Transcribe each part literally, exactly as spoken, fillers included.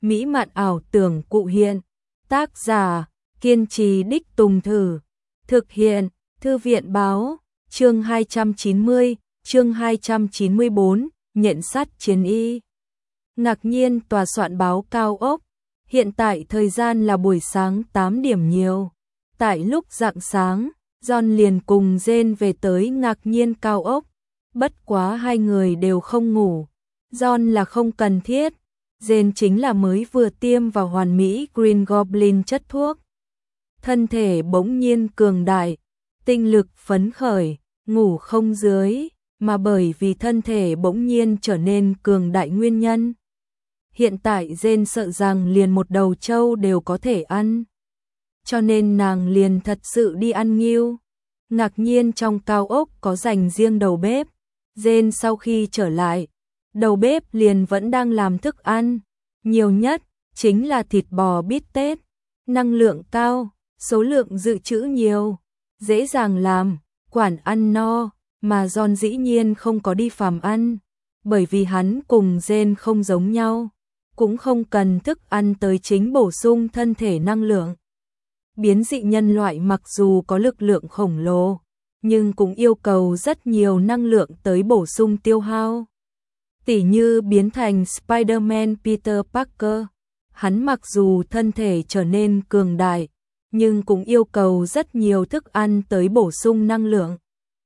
mỹ mạn ảo tưởng cụ hiện. Tác giả, kiên trì đích tùng thử. Thực hiện, Thư viện báo, chương hai trăm chín mươi, chương hai trăm chín mươi bốn, nhận sắt chiến y. Ngạc nhiên tòa soạn báo cao ốc. Hiện tại thời gian là buổi sáng tám điểm nhiều. Tại lúc rạng sáng, John liền cùng Jane về tới Ngạc nhiên cao ốc. Bất quá hai người đều không ngủ. John là không cần thiết. Jane chính là mới vừa tiêm vào hoàn mỹ Green Goblin chất thuốc. Thân thể bỗng nhiên cường đại, tinh lực phấn khởi, ngủ không dưới, mà bởi vì thân thể bỗng nhiên trở nên cường đại nguyên nhân. Hiện tại Jane sợ rằng liền một đầu trâu đều có thể ăn. Cho nên nàng liền thật sự đi ăn nghêu. Ngạc nhiên trong cao ốc có dành riêng đầu bếp. Jane sau khi trở lại, đầu bếp liền vẫn đang làm thức ăn. Nhiều nhất chính là thịt bò bít tết. Năng lượng cao, số lượng dự trữ nhiều, dễ dàng làm, quản ăn no. Mà John dĩ nhiên không có đi phàm ăn, bởi vì hắn cùng Jane không giống nhau, cũng không cần thức ăn tới chính bổ sung thân thể năng lượng. Biến dị nhân loại mặc dù có lực lượng khổng lồ, nhưng cũng yêu cầu rất nhiều năng lượng tới bổ sung tiêu hao. Tỉ như biến thành Spider-Man Peter Parker, hắn mặc dù thân thể trở nên cường đại, nhưng cũng yêu cầu rất nhiều thức ăn tới bổ sung năng lượng.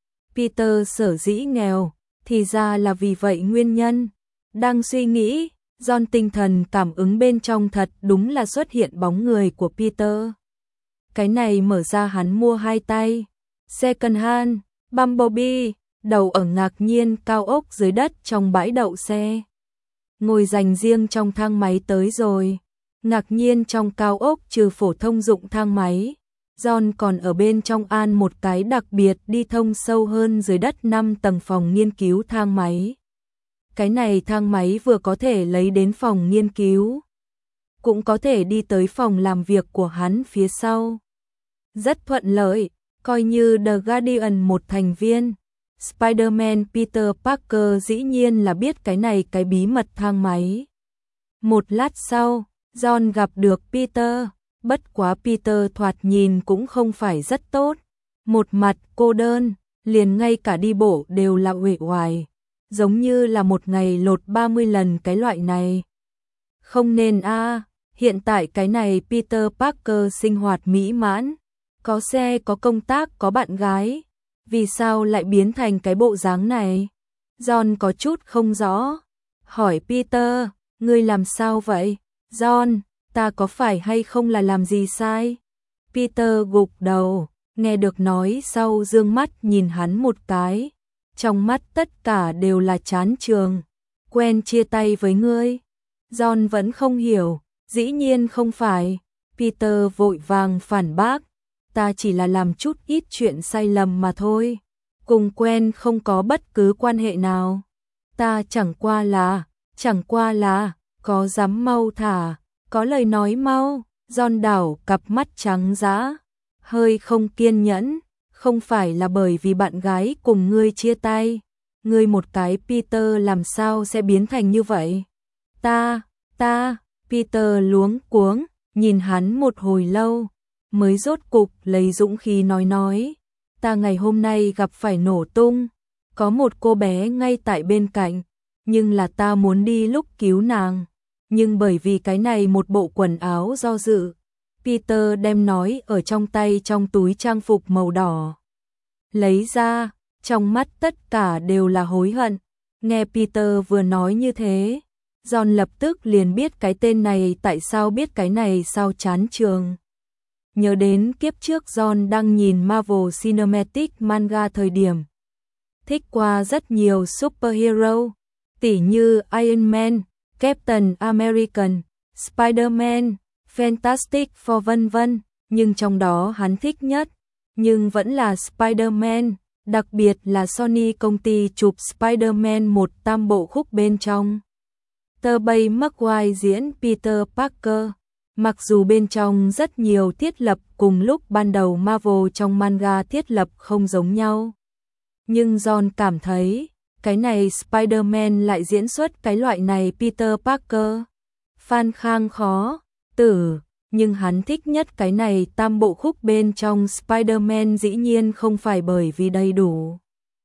Peter sở dĩ nghèo, thì ra là vì vậy nguyên nhân. Đang suy nghĩ, John tinh thần cảm ứng bên trong thật đúng là xuất hiện bóng người của Peter. Cái này mở ra hắn mua hai tay. Second hand, Bumblebee, đầu ở Ngạc nhiên cao ốc dưới đất trong bãi đậu xe. Ngồi dành riêng trong thang máy tới rồi. Ngạc nhiên trong cao ốc trừ phổ thông dụng thang máy, John còn ở bên trong an một cái đặc biệt đi thông sâu hơn dưới đất năm tầng phòng nghiên cứu thang máy. Cái này thang máy vừa có thể lấy đến phòng nghiên cứu, cũng có thể đi tới phòng làm việc của hắn phía sau. Rất thuận lợi, coi như The Guardian một thành viên. Spider-Man Peter Parker dĩ nhiên là biết cái này cái bí mật thang máy. Một lát sau, John gặp được Peter. Bất quá Peter thoạt nhìn cũng không phải rất tốt. Một mặt cô đơn, liền ngay cả đi bộ đều là uể oải, giống như là một ngày lột ba mươi lần cái loại này. Không nên a, à, hiện tại cái này Peter Parker sinh hoạt mỹ mãn, có xe, có công tác, có bạn gái, vì sao lại biến thành cái bộ dáng này? John có chút không rõ, hỏi Peter, ngươi làm sao vậy? John, ta có phải hay không là làm gì sai? Peter gục đầu, nghe được nói sau dương mắt nhìn hắn một cái, trong mắt tất cả đều là chán trường. Quen chia tay với ngươi? John vẫn không hiểu, dĩ nhiên không phải. Peter vội vàng phản bác, ta chỉ là làm chút ít chuyện sai lầm mà thôi, cùng quen không có bất cứ quan hệ nào. Ta chẳng qua là, chẳng qua là, có dám mau thả, có lời nói mau. John đảo cặp mắt trắng dã, hơi không kiên nhẫn, không phải là bởi vì bạn gái cùng ngươi chia tay, ngươi một cái Peter làm sao sẽ biến thành như vậy? Ta, ta, Peter luống cuống, nhìn hắn một hồi lâu, mới rốt cục lấy dũng khí nói nói, ta ngày hôm nay gặp phải nổ tung, có một cô bé ngay tại bên cạnh, nhưng là ta muốn đi lúc cứu nàng, nhưng bởi vì cái này một bộ quần áo do dự. Peter đem nói ở trong tay trong túi trang phục màu đỏ lấy ra, trong mắt tất cả đều là hối hận. Nghe Peter vừa nói như thế, John lập tức liền biết cái tên này tại sao biết cái này sao chán trường. Nhớ đến kiếp trước John đang nhìn Marvel Cinematic Manga thời điểm, thích qua rất nhiều superhero, tỉ như Iron Man, Captain American, Spider-Man, Fantastic Four vân vân, nhưng trong đó hắn thích nhất, nhưng vẫn là Spider-Man, đặc biệt là Sony công ty chụp Spider-Man một tam bộ khúc bên trong. Tobey Maguire diễn Peter Parker, mặc dù bên trong rất nhiều thiết lập cùng lúc ban đầu Marvel trong manga thiết lập không giống nhau, nhưng John cảm thấy cái này Spider-Man lại diễn xuất cái loại này Peter Parker. Phan Khang khó tử, nhưng hắn thích nhất cái này tam bộ khúc bên trong Spider-Man dĩ nhiên không phải bởi vì đầy đủ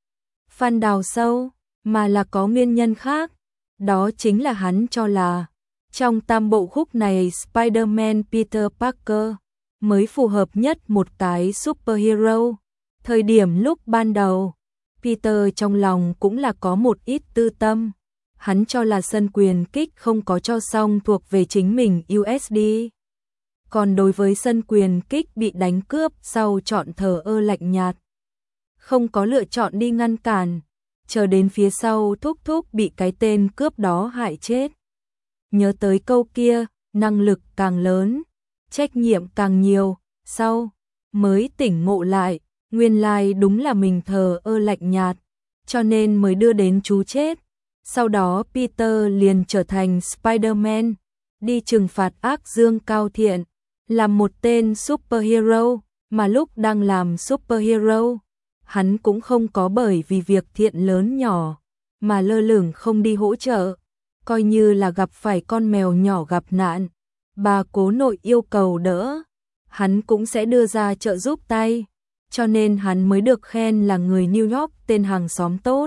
Phan đào sâu, mà là có nguyên nhân khác. Đó chính là hắn cho là trong tam bộ khúc này Spider-Man Peter Parker mới phù hợp nhất một cái superhero. Thời điểm lúc ban đầu, Peter trong lòng cũng là có một ít tư tâm. Hắn cho là sân quyền kích không có cho xong thuộc về chính mình u ét đê. Còn đối với sân quyền kích bị đánh cướp sau chọn thờ ơ lạnh nhạt. Không có lựa chọn đi ngăn cản, chờ đến phía sau thúc thúc bị cái tên cướp đó hại chết. Nhớ tới câu kia, năng lực càng lớn, trách nhiệm càng nhiều, sau mới tỉnh ngộ lại, nguyên lai đúng là mình thờ ơ lạnh nhạt, cho nên mới đưa đến chú chết. Sau đó Peter liền trở thành Spider-Man, đi trừng phạt ác dương cao thiện, làm một tên superhero, mà lúc đang làm superhero, hắn cũng không có bởi vì việc thiện lớn nhỏ, mà lơ lửng không đi hỗ trợ, coi như là gặp phải con mèo nhỏ gặp nạn, bà cố nội yêu cầu đỡ, hắn cũng sẽ đưa ra trợ giúp tay, cho nên hắn mới được khen là người New York tên hàng xóm tốt.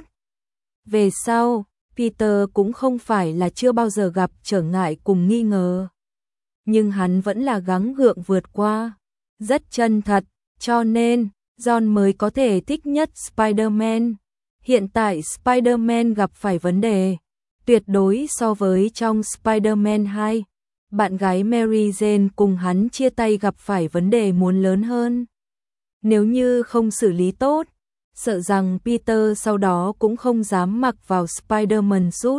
Về sau, Peter cũng không phải là chưa bao giờ gặp trở ngại cùng nghi ngờ, nhưng hắn vẫn là gắng gượng vượt qua, rất chân thật, cho nên John mới có thể thích nhất Spider-Man. Hiện tại Spider-Man gặp phải vấn đề, tuyệt đối so với trong Spider-Man hai, bạn gái Mary Jane cùng hắn chia tay gặp phải vấn đề muốn lớn hơn. Nếu như không xử lý tốt, sợ rằng Peter sau đó cũng không dám mặc vào Spider-Man suit.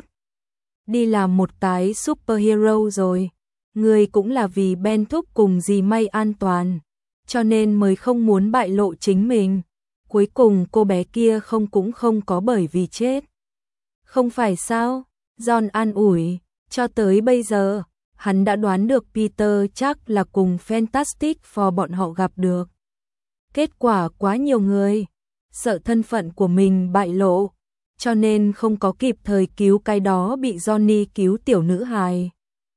Đi làm một cái superhero rồi, người cũng là vì Ben thúc cùng dì May an toàn, cho nên mới không muốn bại lộ chính mình. Cuối cùng cô bé kia không cũng không có bởi vì chết. Không phải sao? John an ủi, cho tới bây giờ, hắn đã đoán được Peter chắc là cùng Fantastic Four bọn họ gặp được. Kết quả quá nhiều người, sợ thân phận của mình bại lộ, cho nên không có kịp thời cứu cái đó bị Johnny cứu tiểu nữ hài.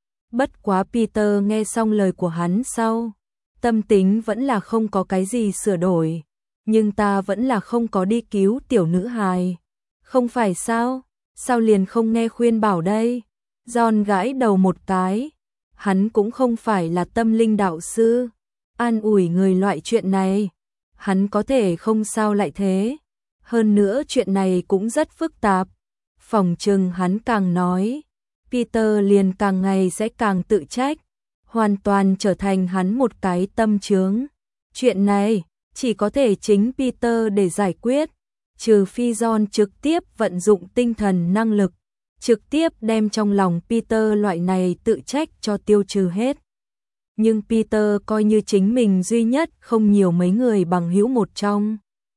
Bất quá Peter nghe xong lời của hắn sau, tâm tính vẫn là không có cái gì sửa đổi, nhưng ta vẫn là không có đi cứu tiểu nữ hài. Không phải sao? Sao liền không nghe khuyên bảo đây? John gãi đầu một cái, hắn cũng không phải là tâm linh đạo sư, an ủi người loại chuyện này, hắn có thể không sao lại thế. Hơn nữa chuyện này cũng rất phức tạp, phỏng chừng hắn càng nói, Peter liền càng ngày sẽ càng tự trách, hoàn toàn trở thành hắn một cái tâm chướng. Chuyện này chỉ có thể chính Peter để giải quyết, trừ phi John trực tiếp vận dụng tinh thần năng lực, trực tiếp đem trong lòng Peter loại này tự trách cho tiêu trừ hết. Nhưng Peter coi như chính mình duy nhất không nhiều mấy người bằng hữu một trong.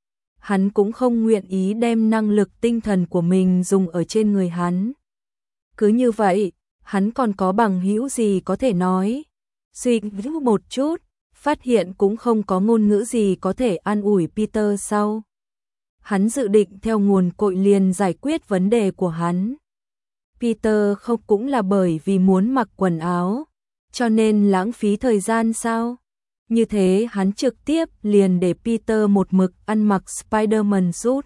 Hắn cũng không nguyện ý đem năng lực tinh thần của mình dùng ở trên người hắn. Cứ như vậy, hắn còn có bằng hữu gì có thể nói. Suy nghĩ một chút, phát hiện cũng không có ngôn ngữ gì có thể an ủi Peter sau. Hắn dự định theo nguồn cội liền giải quyết vấn đề của hắn. Peter không cũng là bởi vì muốn mặc quần áo, cho nên lãng phí thời gian sao? Như thế hắn trực tiếp liền để Peter một mực ăn mặc Spider-Man suit.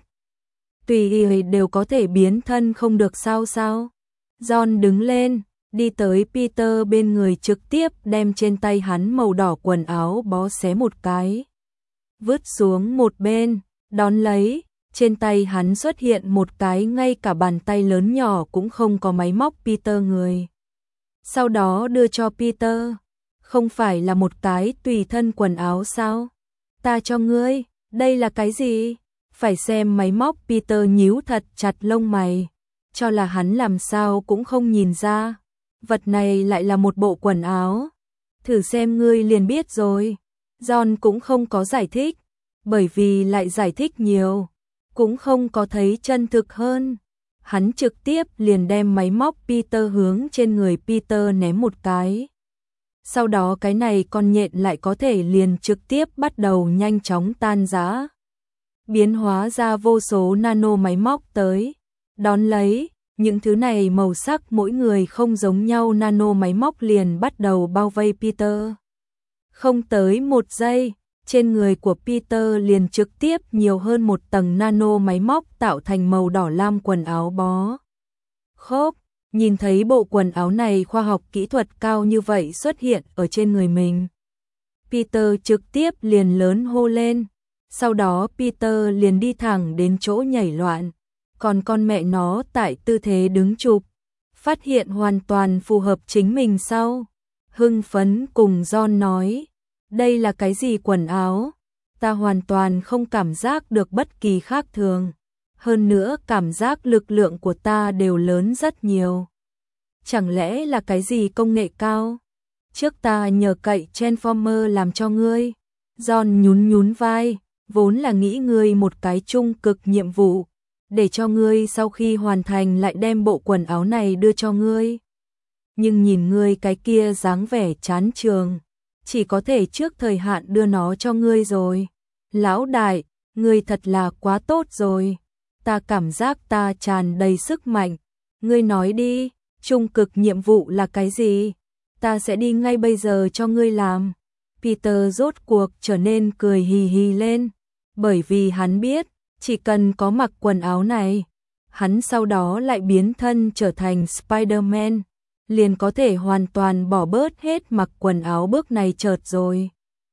Tùy ý đều có thể biến thân không được sao sao? John đứng lên, đi tới Peter bên người trực tiếp đem trên tay hắn màu đỏ quần áo bó xé một cái. Vứt xuống một bên, đón lấy, trên tay hắn xuất hiện một cái ngay cả bàn tay lớn nhỏ cũng không có máy móc Peter người. Sau đó đưa cho Peter, không phải là một cái tùy thân quần áo sao? Ta cho ngươi, đây là cái gì? Phải xem máy móc. Peter nhíu thật chặt lông mày, cho là hắn làm sao cũng không nhìn ra. Vật này lại là một bộ quần áo. Thử xem ngươi liền biết rồi. John cũng không có giải thích, bởi vì lại giải thích nhiều, cũng không có thấy chân thực hơn. Hắn trực tiếp liền đem máy móc Peter hướng trên người Peter ném một cái. Sau đó cái này con nhện lại có thể liền trực tiếp bắt đầu nhanh chóng tan rã, biến hóa ra vô số nano máy móc tới. Đón lấy, Những thứ này màu sắc mỗi người không giống nhau, nano máy móc liền bắt đầu bao vây Peter. Không tới một giây, trên người của Peter liền trực tiếp nhiều hơn một tầng nano máy móc tạo thành màu đỏ lam quần áo bó. Khốp, nhìn thấy bộ quần áo này khoa học kỹ thuật cao như vậy xuất hiện ở trên người mình. Peter trực tiếp liền lớn hô lên, sau đó Peter liền đi thẳng đến chỗ nhảy loạn, còn con mẹ nó tại tư thế đứng chụp, phát hiện hoàn toàn phù hợp chính mình sau. Hưng phấn cùng John nói, đây là cái gì quần áo? Ta hoàn toàn không cảm giác được bất kỳ khác thường. Hơn nữa cảm giác lực lượng của ta đều lớn rất nhiều. Chẳng lẽ là cái gì công nghệ cao? Trước ta nhờ cậy Transformer làm cho ngươi. John nhún nhún vai, vốn là nghĩ ngươi một cái trung cực nhiệm vụ, để cho ngươi sau khi hoàn thành lại đem bộ quần áo này đưa cho ngươi. Nhưng nhìn ngươi cái kia dáng vẻ chán trường, chỉ có thể trước thời hạn đưa nó cho ngươi rồi. Lão đại, ngươi thật là quá tốt rồi. Ta cảm giác ta tràn đầy sức mạnh. Ngươi nói đi, trung cực nhiệm vụ là cái gì? Ta sẽ đi ngay bây giờ cho ngươi làm. Peter rốt cuộc trở nên cười hì hì lên, bởi vì hắn biết, chỉ cần có mặc quần áo này, hắn sau đó lại biến thân trở thành Spider-Man, liền có thể hoàn toàn bỏ bớt hết mặc quần áo bước này chợt rồi.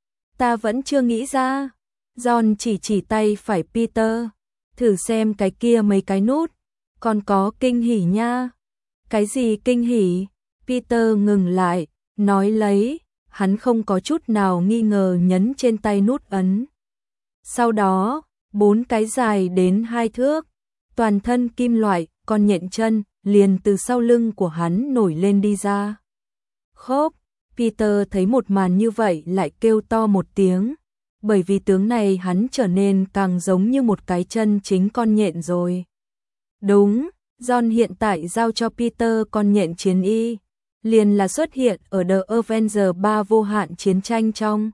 Ta vẫn chưa nghĩ ra. John chỉ chỉ tay phải Peter, thử xem cái kia mấy cái nút, còn có kinh hỉ nha. Cái gì kinh hỉ? Peter ngừng lại, nói lấy, hắn không có chút nào nghi ngờ nhấn trên tay nút ấn. Sau đó, bốn cái dài đến hai thước, toàn thân kim loại, con nhện chân, liền từ sau lưng của hắn nổi lên đi ra. Khốp, Peter thấy một màn như vậy lại kêu to một tiếng, bởi vì tướng này hắn trở nên càng giống như một cái chân chính con nhện rồi. Đúng, John hiện tại giao cho Peter con nhện chiến y, liền là xuất hiện ở The Avengers ba vô hạn chiến tranh trong.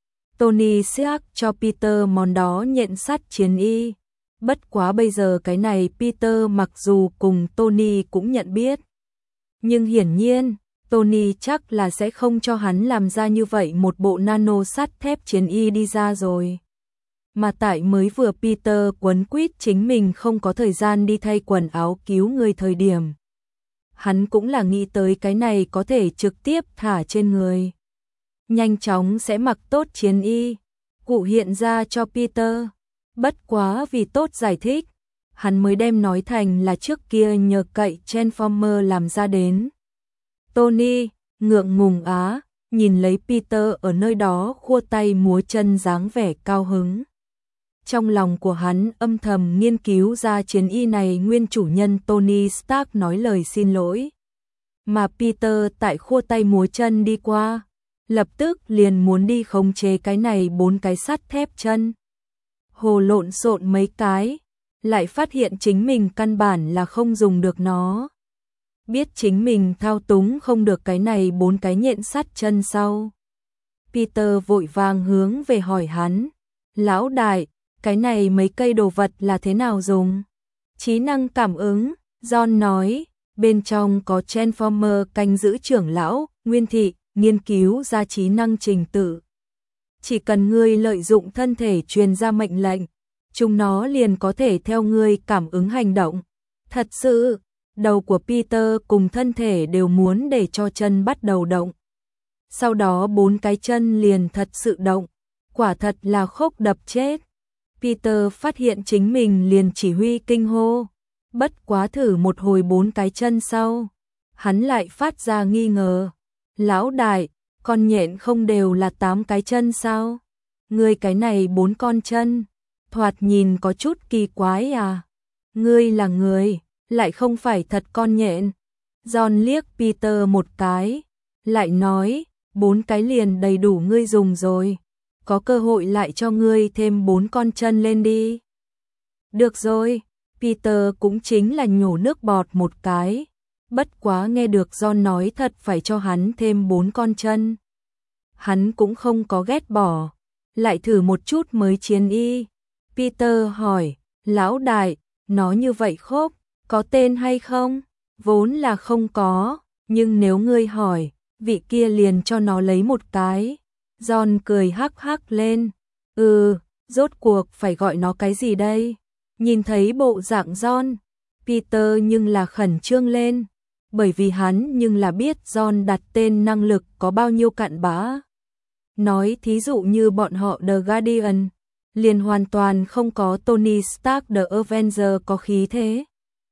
Tony Stark cho Peter món đó nhện sắt chiến y. Bất quá bây giờ cái này Peter mặc dù cùng Tony cũng nhận biết, nhưng hiển nhiên, Tony chắc là sẽ không cho hắn làm ra như vậy một bộ nano sắt thép chiến y đi ra rồi. Mà tại mới vừa Peter quấn quýt chính mình không có thời gian đi thay quần áo cứu người thời điểm, hắn cũng là nghĩ tới cái này có thể trực tiếp thả trên người. Nhanh chóng sẽ mặc tốt chiến y, cụ hiện ra cho Peter. Bất quá vì tốt giải thích, hắn mới đem nói thành là trước kia nhờ cậy Transformer làm ra đến. Tony, ngượng ngùng á, nhìn lấy Peter ở nơi đó khua tay múa chân dáng vẻ cao hứng. Trong lòng của hắn âm thầm nghiên cứu ra chiến y này nguyên chủ nhân Tony Stark nói lời xin lỗi. Mà Peter tại khua tay múa chân đi qua, lập tức liền muốn đi khống chế cái này bốn cái sắt thép chân. Hồ lộn xộn mấy cái, lại phát hiện chính mình căn bản là không dùng được nó. Biết chính mình thao túng không được cái này bốn cái nhện sắt chân sau. Peter vội vàng hướng về hỏi hắn, lão đại, cái này mấy cây đồ vật là thế nào dùng? Trí năng cảm ứng, John nói, bên trong có Transformer canh giữ trưởng lão, Nguyên Thị, nghiên cứu ra trí năng trình tự. Chỉ cần ngươi lợi dụng thân thể truyền ra mệnh lệnh, chúng nó liền có thể theo ngươi cảm ứng hành động. Thật sự, đầu của Peter cùng thân thể đều muốn để cho chân bắt đầu động. Sau đó bốn cái chân liền thật sự động, quả thật là khốc đập chết. Peter phát hiện chính mình liền chỉ huy kinh hô, bất quá thử một hồi bốn cái chân sau, hắn lại phát ra nghi ngờ. Lão đại, con nhện không đều là tám cái chân sao? Ngươi cái này bốn con chân, thoạt nhìn có chút kỳ quái à? Ngươi là người, lại không phải thật con nhện. John liếc Peter một cái, lại nói, bốn cái liền đầy đủ ngươi dùng rồi. Có cơ hội lại cho ngươi thêm bốn con chân lên đi. Được rồi, Peter cũng chính là nhổ nước bọt một cái. Bất quá nghe được John nói thật phải cho hắn thêm bốn con chân. Hắn cũng không có ghét bỏ, lại thử một chút mới chiến y. Peter hỏi, lão đại, nó như vậy khốp, Có tên hay không? Vốn là không có, nhưng nếu ngươi hỏi, vị kia liền cho nó lấy một cái. John cười hắc hắc lên. Ừ, rốt cuộc phải gọi nó cái gì đây? Nhìn thấy bộ dạng John, Peter nhưng là khẩn trương lên, bởi vì hắn nhưng là biết John đặt tên năng lực có bao nhiêu cặn bã. Nói thí dụ như bọn họ The Guardian, liền hoàn toàn không có Tony Stark The Avenger có khí thế.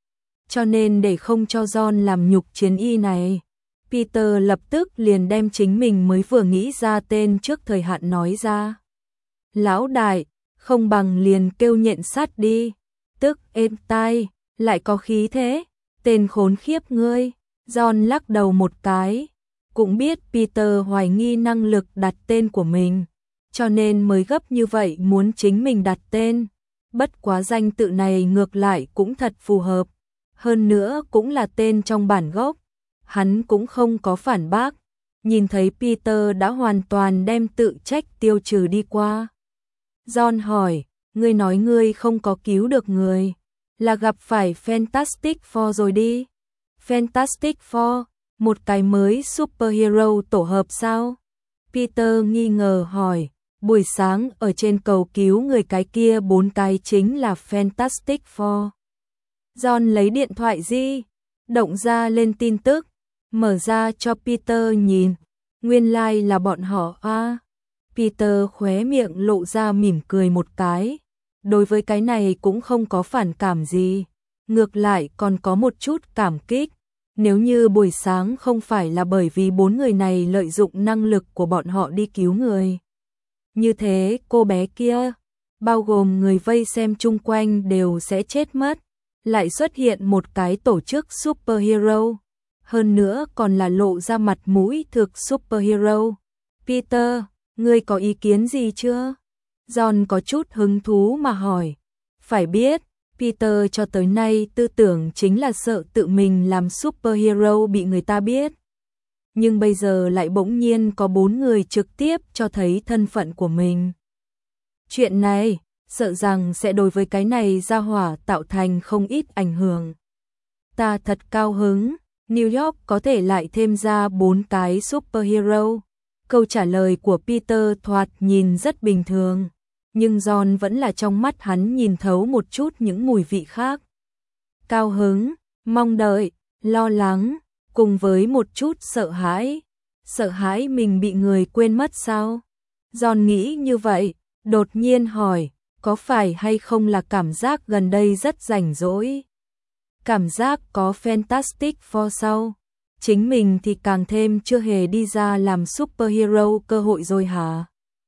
Cho nên để không cho John làm nhục chiến y này, Peter lập tức liền đem chính mình mới vừa nghĩ ra tên trước thời hạn nói ra. Lão đại, không bằng liền kêu nhện sắt đi, tức êm tai, lại có khí thế, tên khốn khiếp ngươi. John lắc đầu một cái, cũng biết Peter hoài nghi năng lực đặt tên của mình, cho nên mới gấp như vậy muốn chính mình đặt tên. Bất quá danh tự này ngược lại cũng thật phù hợp, hơn nữa cũng là tên trong bản gốc. Hắn cũng không có phản bác, nhìn thấy Peter đã hoàn toàn đem tự trách tiêu trừ đi qua. John hỏi, ngươi nói ngươi không có cứu được người, là gặp phải Fantastic Four rồi đi. Fantastic Four, một cái mới superhero tổ hợp sao? Peter nghi ngờ hỏi, buổi sáng ở trên cầu cứu người cái kia bốn cái chính là Fantastic Four. John lấy điện thoại di động ra lên tin tức, mở ra cho Peter nhìn, nguyên lai like là bọn họ à. Peter khóe miệng lộ ra mỉm cười một cái, đối với cái này cũng không có phản cảm gì, ngược lại còn có một chút cảm kích. Nếu như buổi sáng không phải là bởi vì bốn người này lợi dụng năng lực của bọn họ đi cứu người, như thế cô bé kia, bao gồm người vây xem chung quanh đều sẽ chết mất. Lại xuất hiện một cái tổ chức superhero, hơn nữa còn là lộ ra mặt mũi thực superhero. Peter, ngươi có ý kiến gì chưa? John có chút hứng thú mà hỏi. Phải biết, Peter cho tới nay tư tưởng chính là sợ tự mình làm superhero bị người ta biết. Nhưng bây giờ lại bỗng nhiên có bốn người trực tiếp cho thấy thân phận của mình. Chuyện này, sợ rằng sẽ đối với cái này ra hỏa tạo thành không ít ảnh hưởng. Ta thật cao hứng, New York có thể lại thêm ra bốn cái superhero. Câu trả lời của Peter thoạt nhìn rất bình thường, nhưng John vẫn là trong mắt hắn nhìn thấu một chút những mùi vị khác. Cao hứng, mong đợi, lo lắng, cùng với một chút sợ hãi. Sợ hãi mình bị người quên mất sao? John nghĩ như vậy, đột nhiên hỏi, có phải hay không là cảm giác gần đây rất rảnh rỗi? Cảm giác có Fantastic Four sau, chính mình thì càng thêm chưa hề đi ra làm superhero cơ hội rồi hả?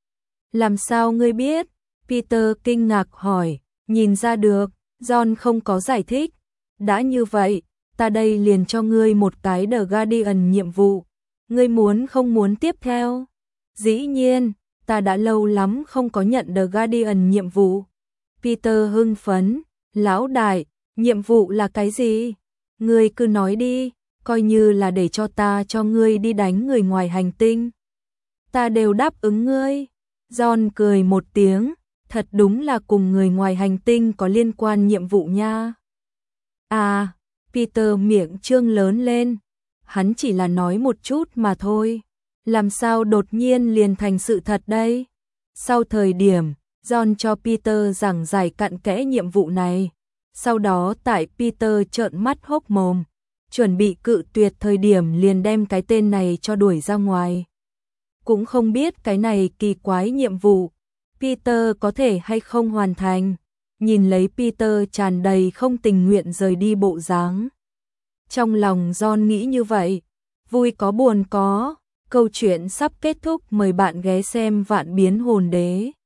Làm sao ngươi biết? Peter kinh ngạc hỏi, nhìn ra được, John không có giải thích. Đã như vậy, ta đây liền cho ngươi một cái The Guardian nhiệm vụ. Ngươi muốn không muốn tiếp theo? Dĩ nhiên, ta đã lâu lắm không có nhận The Guardian nhiệm vụ. Peter hưng phấn, lão đại, nhiệm vụ là cái gì? Ngươi cứ nói đi, coi như là để cho ta cho ngươi đi đánh người ngoài hành tinh. Ta đều đáp ứng ngươi. John cười một tiếng, thật đúng là cùng người ngoài hành tinh có liên quan nhiệm vụ nha. À, Peter miệng trương lớn lên, hắn chỉ là nói một chút mà thôi, làm sao đột nhiên liền thành sự thật đây? Sau thời điểm, John cho Peter giảng giải cặn kẽ nhiệm vụ này, sau đó tại Peter trợn mắt hốc mồm, chuẩn bị cự tuyệt thời điểm liền đem cái tên này cho đuổi ra ngoài. Cũng không biết cái này kỳ quái nhiệm vụ, Peter có thể hay không hoàn thành, nhìn lấy Peter tràn đầy không tình nguyện rời đi bộ dáng. Trong lòng John nghĩ như vậy, vui có buồn có, câu chuyện sắp kết thúc, mời bạn ghé xem Vạn Biến Hồn Đế.